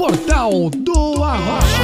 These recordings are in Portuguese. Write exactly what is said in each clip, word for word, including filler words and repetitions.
Portal do Arrocha.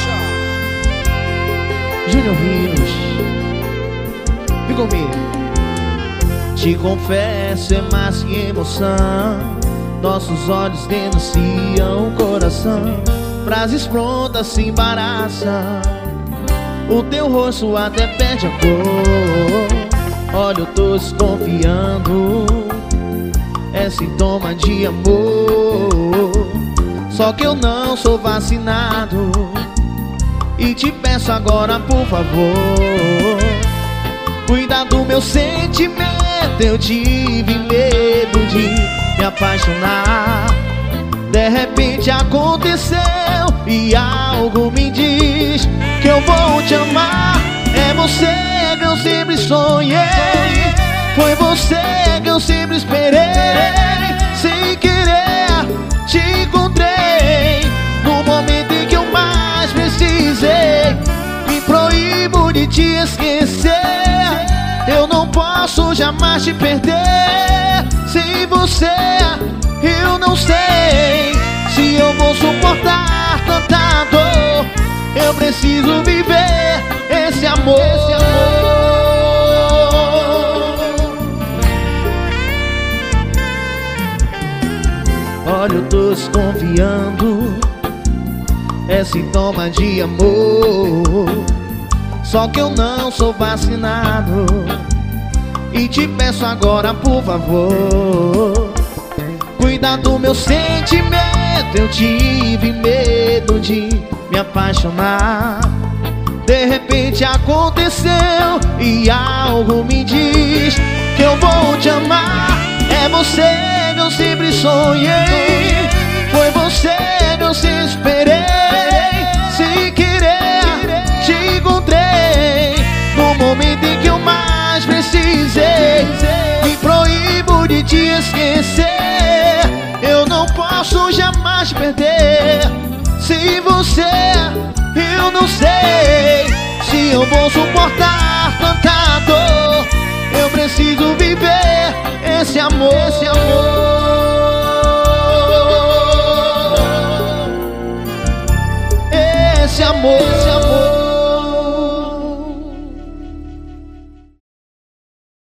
Júnior Rios, vem comigo. Te confesso, é mais que emoção. Nossos olhos denunciam o coração. Frases prontas se embaraçam. O teu rosto até perde a cor. Olha, eu tô desconfiando. É sintoma de amor. Só que eu não sou vacinado. E te peço agora, por favor, cuida do meu sentimento. Eu tive medo de me apaixonar. De repente aconteceu e algo me diz que eu vou te amar. É você que eu sempre sonhei. Foi você que eu sempre esperei. Sem querer te encontrei no momento em que eu mais precisei. Me proíbo de te esquecer. Eu não posso jamais te perder. Sem você eu não sei se eu vou suportar tanta dor. Eu preciso viver esse amor, esse amor. Olha, eu tô desconfiando. É sintoma de amor. Só que eu não sou vacinado. E te peço agora, por favor, cuida do meu sentimento. Eu tive medo de me apaixonar. De repente aconteceu e algo me diz que eu vou te amar. É você que eu sempre sonhei. Foi você que eu sempre esperei. Sem querer te encontrei no momento em que eu mais precisei. Me proíbo de te esquecer. Eu não posso jamais te perder. Sem você eu não sei se eu vou suportar tanta dor. Eu preciso viver esse amor, esse amor.